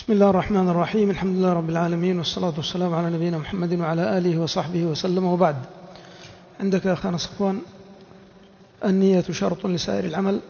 بسم الله الرحمن الرحيم. الحمد لله رب العالمين، والصلاة والسلام على نبينا محمد وعلى آله وصحبه وسلم، وبعد. عندك يا أخانا صفوان: النية شرط لسائر العمل.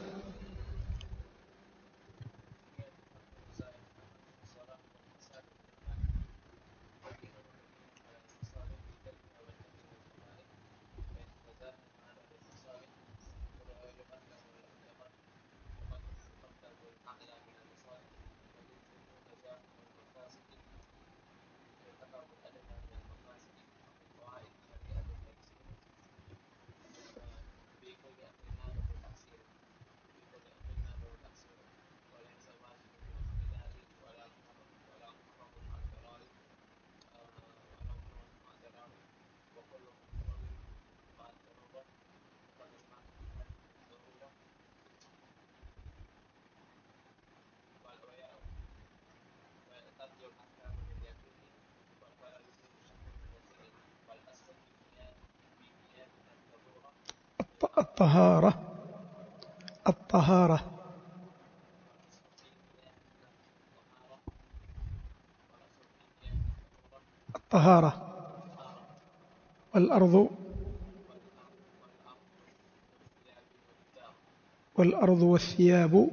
الطهارة والأرض والثياب.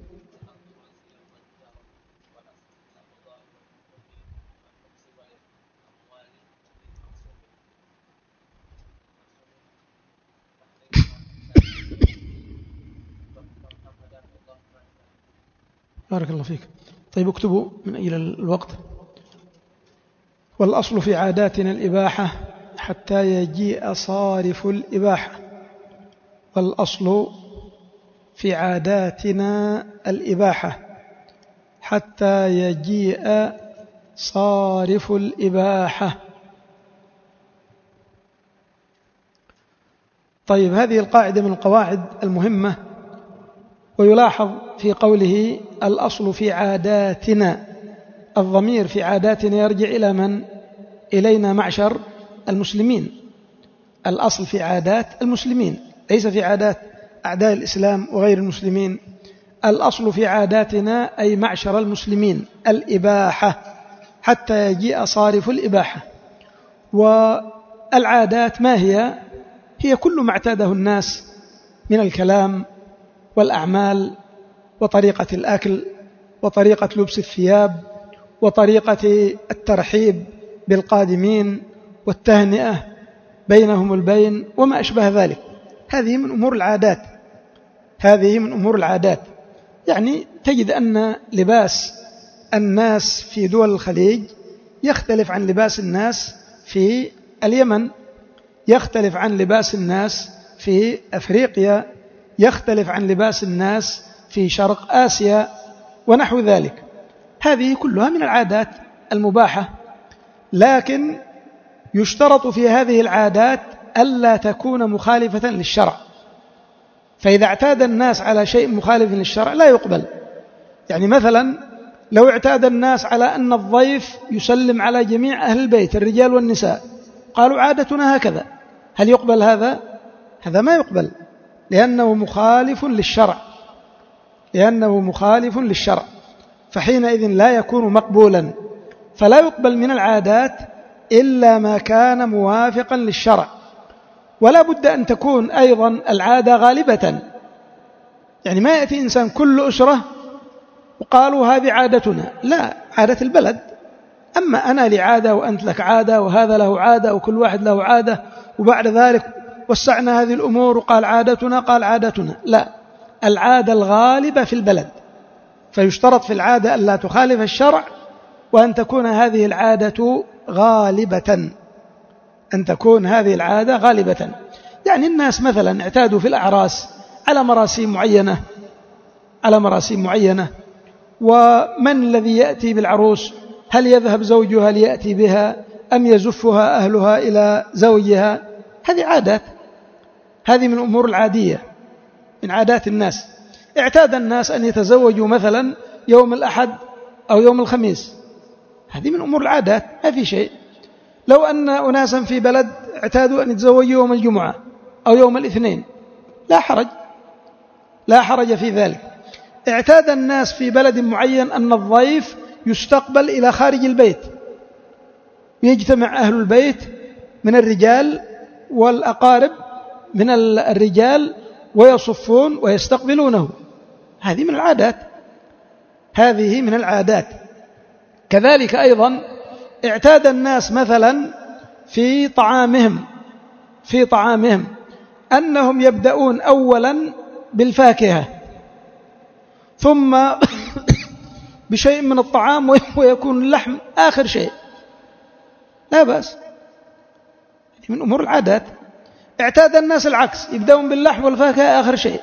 بارك الله فيك. طيب اكتبوا من أجل الوقت. والأصل في عاداتنا الإباحة حتى يجيء صارف الإباحة. والأصل في عاداتنا الإباحة حتى يجيء صارف الإباحة. طيب، هذه القاعدة من القواعد المهمة. ويلاحظ في قوله الأصل في عاداتنا، الضمير في عاداتنا يرجع إلى من؟ إلينا معشر المسلمين. الأصل في عادات المسلمين، ليس في عادات أعداء الإسلام وغير المسلمين. الأصل في عاداتنا أي معشر المسلمين الإباحة حتى يجيء صارف الإباحة. والعادات ما هي؟ هي كل ما اعتاده الناس من الكلام والأعمال وطريقة الأكل وطريقة لبس الثياب وطريقة الترحيب بالقادمين والتهنئة بينهم البين وما أشبه ذلك. هذه من أمور العادات. يعني تجد أن لباس الناس في دول الخليج يختلف عن لباس الناس في اليمن، يختلف عن لباس الناس في أفريقيا، يختلف عن لباس الناس في شرق آسيا ونحو ذلك. هذه كلها من العادات المباحة، لكن يشترط في هذه العادات ألا تكون مخالفة للشرع. فإذا اعتاد الناس على شيء مخالف للشرع لا يقبل. يعني مثلا لو اعتاد الناس على أن الضيف يسلم على جميع أهل البيت الرجال والنساء، قالوا عادتنا هكذا، هل يقبل هذا؟ هذا ما يقبل، لأنه مخالف للشرع. فحينئذ لا يكون مقبولا. فلا يقبل من العادات إلا ما كان موافقا للشرع. ولا بد أن تكون أيضا العادة غالبة. يعني ما يأتي إنسان كل أسرة وقالوا هذه عادتنا، لا، عادة البلد. أما أنا لي عادة وأنت لك عادة وهذا له عادة وكل واحد له عادة، وبعد ذلك وسعنا هذه الأمور وقال عادتنا، لا، العادة الغالبة في البلد. فيشترط في العادة ألا تخالف الشرع، وأن تكون هذه العادة غالبة. يعني الناس مثلا اعتادوا في الأعراس على مراسيم معينة، ومن الذي يأتي بالعروس؟ هل يذهب زوجها ليأتي بها أم يزفها أهلها إلى زوجها؟ هذه عادات، هذه من الأمور العادية، من عادات الناس. اعتاد الناس أن يتزوجوا مثلا يوم الأحد أو يوم الخميس، هذه من أمور العادات، ما في شيء. لو أن أناسا في بلد اعتادوا أن يتزوجوا يوم الجمعة أو يوم الاثنين، لا حرج في ذلك. اعتاد الناس في بلد معين أن الضيف يستقبل إلى خارج البيت، يجتمع أهل البيت من الرجال والأقارب من الرجال ويصفون ويستقبلونه. هذه من العادات، هذه من العادات. كذلك أيضا اعتاد الناس مثلا في طعامهم أنهم يبدأون أولا بالفاكهة ثم بشيء من الطعام ويكون اللحم آخر شيء، لا بأس، من أمور العادات. اعتاد الناس العكس، يبدأون باللحم والفاكهة آخر شيء،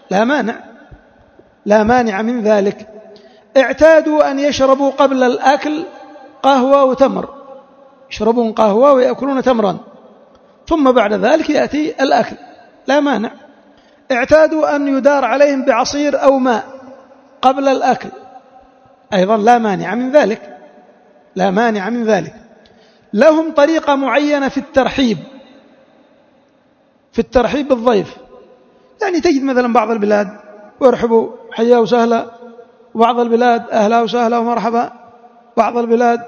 لا مانع من ذلك. اعتادوا أن يشربوا قبل الأكل قهوة وتمر، يشربون قهوة ويأكلون تمرا ثم بعد ذلك يأتي الأكل، لا مانع. اعتادوا أن يدار عليهم بعصير أو ماء قبل الأكل، أيضا لا مانع من ذلك. لهم طريقة معينة في الترحيب بالضيف. يعني تجد مثلا بعض البلاد ويرحبوا حيا وسهلا، وبعض البلاد أهلا وسهلا ومرحبا، بعض البلاد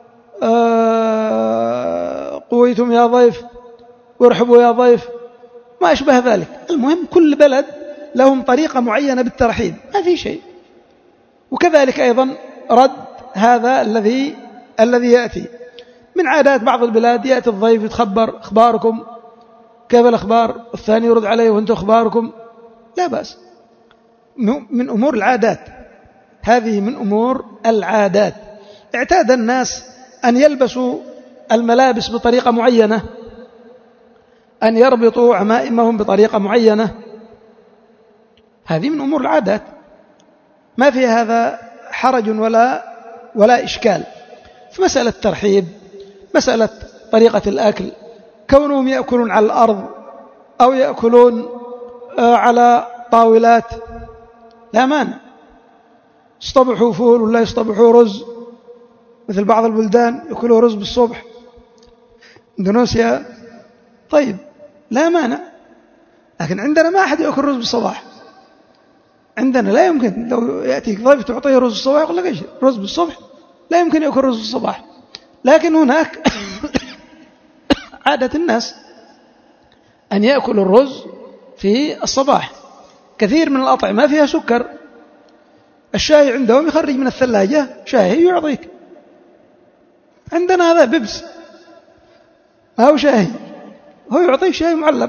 قويتم يا ضيف وارحبوا يا ضيف، ما أشبه ذلك. المهم كل بلد لهم طريقة معينة بالترحيب، ما في شيء. وكذلك أيضا رد هذا الذي يأتي من عادات بعض البلاد، يأتي الضيف يتخبر أخباركم، كيف الأخبار؟ الثاني يرد عليه وأنتم أخباركم، لا بأس، من أمور العادات، هذه من أمور العادات. اعتاد الناس أن يلبسوا الملابس بطريقة معينة، أن يربطوا عمائمهم بطريقة معينة، هذه من أمور العادات، ما في هذا حرج ولا إشكال. في مسألة الترحيب، مسألة طريقة الأكل، كونهم يأكلون على الأرض أو يأكلون على طاولات، لا مانع. يصطبحوا فول ولا يصطبحوا رز، مثل بعض البلدان يأكلوا رز بالصبح، إندونيسيا، طيب لا مانع. لكن عندنا ما أحد يأكل رز بالصباح، عندنا لا يمكن. لو يأتيك ضيف تعطيه رز بالصباح يقول لك إيش رز بالصبح؟ لا يمكن يأكل رز بالصباح. لكن هناك عادة الناس أن يأكل الرز في الصباح. كثير من الأطعمة فيها سكر، الشاي عندهم يخرج من الثلاجة شاي يعطيك، عندنا هذا بيبس ما هو شاي، هو يعطيك شاي معلب،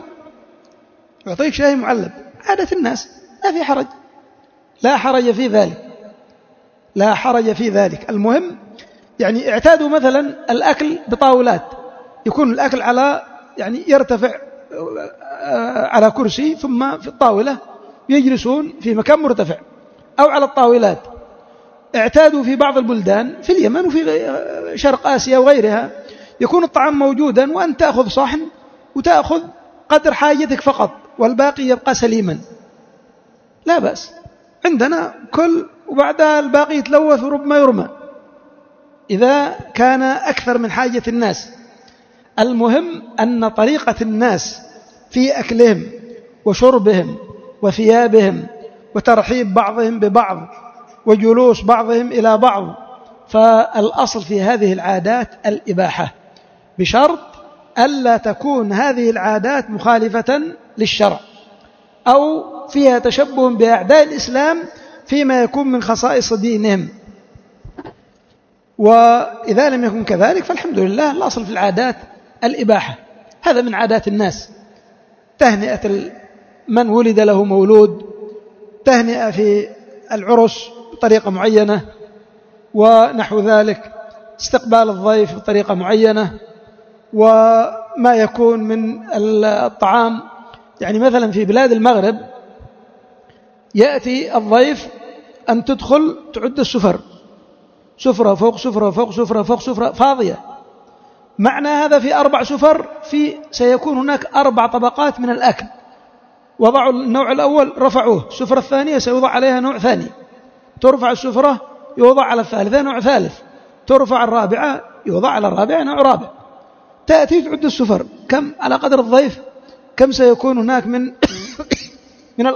عادة الناس، ما في حرج، لا حرج في ذلك. المهم يعني اعتادوا مثلا الأكل بطاولات، يكون الأكل على يعني يرتفع على كرسي ثم في الطاولة يجلسون في مكان مرتفع أو على الطاولات. اعتادوا في بعض البلدان في اليمن وفي شرق آسيا وغيرها يكون الطعام موجودا وأن تأخذ صحن وتأخذ قدر حاجتك فقط والباقي يبقى سليما، لا بأس. عندنا كل وبعدها الباقي يتلوث وربما يرمى إذا كان أكثر من حاجة الناس. المهم أن طريقة الناس في أكلهم وشربهم وثيابهم وترحيب بعضهم ببعض وجلوس بعضهم إلى بعض، فالأصل في هذه العادات الإباحة، بشرط ألا تكون هذه العادات مخالفة للشرع أو فيها تشبه بأعداء الإسلام فيما يكون من خصائص دينهم. وإذا لم يكن كذلك فالحمد لله، الأصل في العادات الإباحة. هذا من عادات الناس، تهنئة من ولد له مولود، تهنئة في العرس بطريقة معينة ونحو ذلك، استقبال الضيف بطريقة معينة، وما يكون من الطعام. يعني مثلا في بلاد المغرب يأتي الضيف أن تدخل تعد السفر، سفرة فوق سفرة فوق سفرة فوق سفرة فاضية، معنى هذا في 4 سفر سيكون هناك 4 طبقات من الأكل. وضعوا النوع الأول رفعوه، السفرة الثانية سيوضع عليها نوع ثاني، ترفع السفرة يوضع على الثالثة نوع ثالث، ترفع الرابعة يوضع على الرابعة نوع رابع. تأتي تعد السفر كم على قدر الضيف، كم سيكون هناك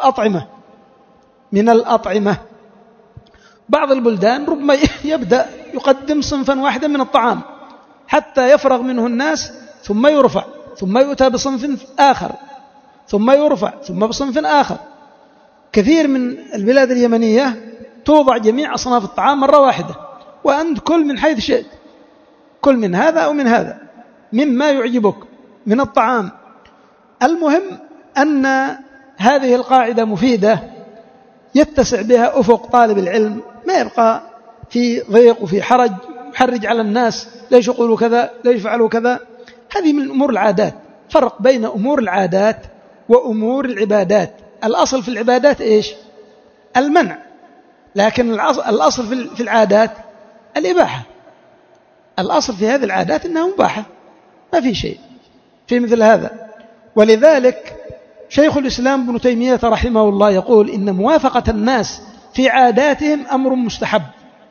من الأطعمة. بعض البلدان ربما يبدأ يقدم صنفا واحدا من الطعام حتى يفرغ منه الناس، ثم يرفع، ثم يؤتى بصنف آخر، ثم يرفع، ثم بصنف آخر. كثير من البلاد اليمنية توضع جميع أصناف الطعام مرة واحدة، وأنت كل من حيث شئت، كل من هذا أو من هذا مما يعجبك من الطعام. المهم أن هذه القاعدة مفيدة يتسع بها أفق طالب العلم، ما يبقى في ضيق وفي حرج يحرج على الناس، ليش يقولوا كذا، ليش يفعلوا كذا. هذه من أمور العادات. فرق بين أمور العادات وأمور العبادات. الأصل في العبادات إيش؟ المنع، لكن الأصل في العادات الإباحة. الأصل في هذه العادات أنها مباحة، ما في شيء في مثل هذا. ولذلك شيخ الإسلام ابن تيمية رحمه الله يقول إن موافقة الناس في عاداتهم أمر مستحب.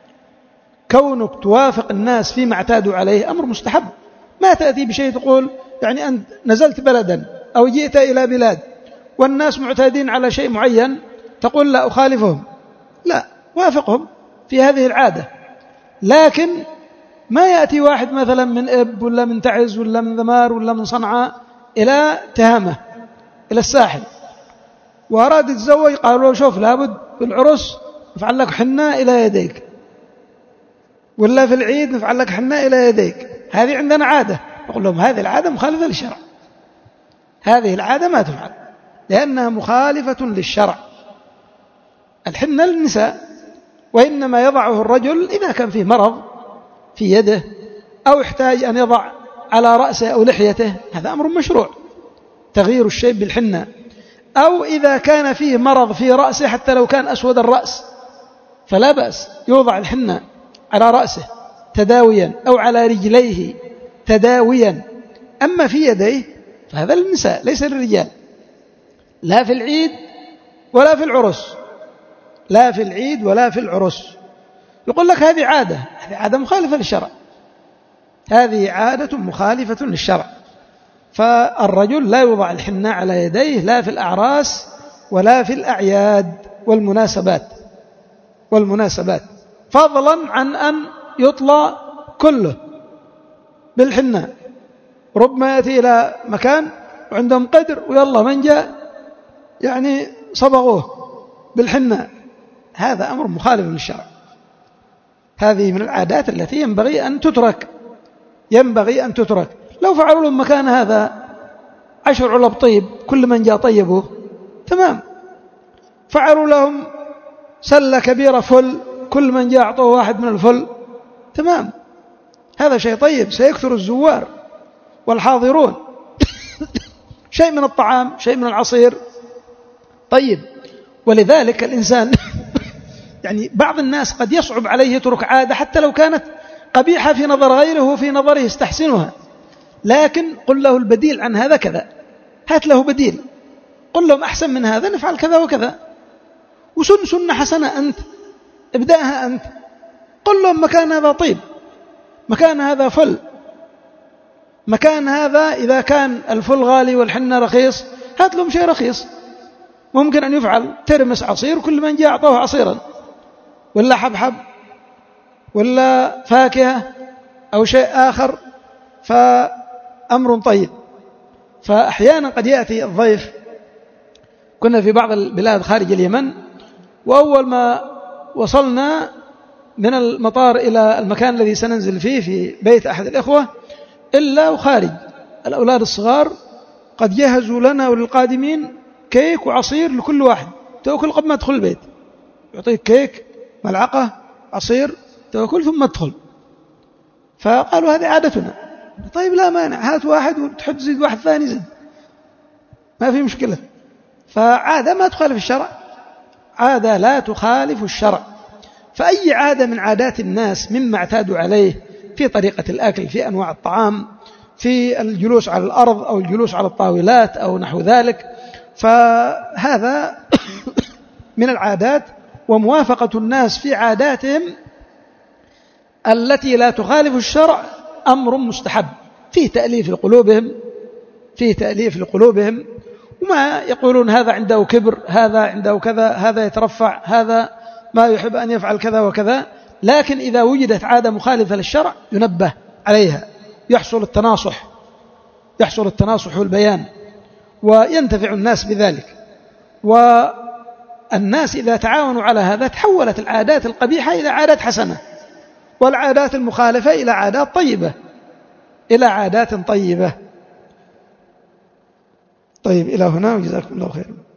كونك توافق الناس فيما اعتادوا عليه أمر مستحب. ما تأتي بشيء تقول يعني أنت نزلت بلدا أو جئت إلى بلاد والناس معتادين على شيء معين تقول لا أخالفهم، لا، وافقهم في هذه العادة. لكن ما يأتي واحد مثلا من إب ولا من تعز ولا من ذمار ولا من صنعاء إلى تهامة إلى الساحل وأراد يتزوج، قالوا له شوف لابد بالعرس نفعل لك حنة إلى يديك، ولا في العيد نفعل لك حنة إلى يديك. هذه عندنا عادة. أقول لهم هذه العادة مخالفة للشرع، هذه العادة ما تفعل لأنها مخالفة للشرع. الحنة للنساء، وإنما يضعه الرجل إذا كان فيه مرض في يده أو يحتاج أن يضع على رأسه أو لحيته، هذا أمر مشروع تغيير الشيء بالحنة. أو إذا كان فيه مرض في رأسه حتى لو كان أسود الرأس فلا بأس يوضع الحنة على رأسه تداويا أو على رجليه تداويا. أما في يديه فهذا للنساء ليس للرجال، لا في العيد ولا في العرس، لا في العيد ولا في العرس. يقول لك هذه عادة، هذه عادة مخالفة للشرع، هذه عادة مخالفة للشرع. فالرجل لا يوضع الحنة على يديه لا في الأعراس ولا في الأعياد والمناسبات، فضلا عن أن يطلى كله بالحنة. ربما يأتي إلى مكان وعندهم قدر ويلا من جاء يعني صبغوه بالحنة، هذا أمر مخالف للشرع. هذه من العادات التي ينبغي أن تترك. لو فعلوا لهم مكان هذا 10 علب طيب كل من جاء طيبه تمام، فعلوا لهم سلة كبيرة فل كل من جاء أعطوه واحد من الفل تمام، هذا شيء طيب، سيكثر الزوار والحاضرون. شيء من الطعام، شيء من العصير طيب. ولذلك الإنسان يعني بعض الناس قد يصعب عليه يترك عادة حتى لو كانت قبيحة في نظر غيره وفي نظره يستحسنها، لكن قل له البديل عن هذا كذا، هات له بديل، قل لهم أحسن من هذا نفعل كذا وكذا، وسن سنة حسنة أنت ابدأها أنت. قل لهم مكان هذا طيب، مكان هذا فل، مكان هذا إذا كان الفل غالي والحنة رخيص هات لهم شيء رخيص ممكن أن يفعل، ترمس عصير كل من جاء أعطوه عصيرا ولا حبحب ولا فاكهة أو شيء آخر، فأمر طيب. فأحيانا قد يأتي الضيف، كنا في بعض البلاد خارج اليمن، وأول ما وصلنا من المطار إلى المكان الذي سننزل فيه في بيت أحد الإخوة إلا وخارج الأولاد الصغار قد جهزوا لنا وللقادمين كيك وعصير لكل واحد، تأكل قبل ما تدخل البيت، يعطيك كيك ملعقة عصير تأكل ثم تدخل. فقالوا هذه عادتنا. طيب لا مانع، هات واحد وتحب تزيد واحد ثاني زد، ما في مشكلة. فعادة ما تخالف الشرع، عادة لا تخالف الشرع. فأي عادة من عادات الناس مما اعتادوا عليه في طريقة الأكل، في أنواع الطعام، في الجلوس على الأرض أو الجلوس على الطاولات أو نحو ذلك، فهذا من العادات. وموافقة الناس في عاداتهم التي لا تخالف الشرع أمر مستحب، فيه تأليف لقلوبهم، وما يقولون هذا عنده كبر، هذا عنده كذا، هذا يترفع، هذا ما يحب أن يفعل كذا وكذا، لكن إذا وجدت عادة مخالفة للشرع ينبه عليها، يحصل التناصح والبيان وينتفع الناس بذلك. والناس إذا تعاونوا على هذا تحولت العادات القبيحة إلى عادات حسنة، والعادات المخالفة إلى عادات طيبة. طيب، إلى هنا وجزاكم الله خيرا.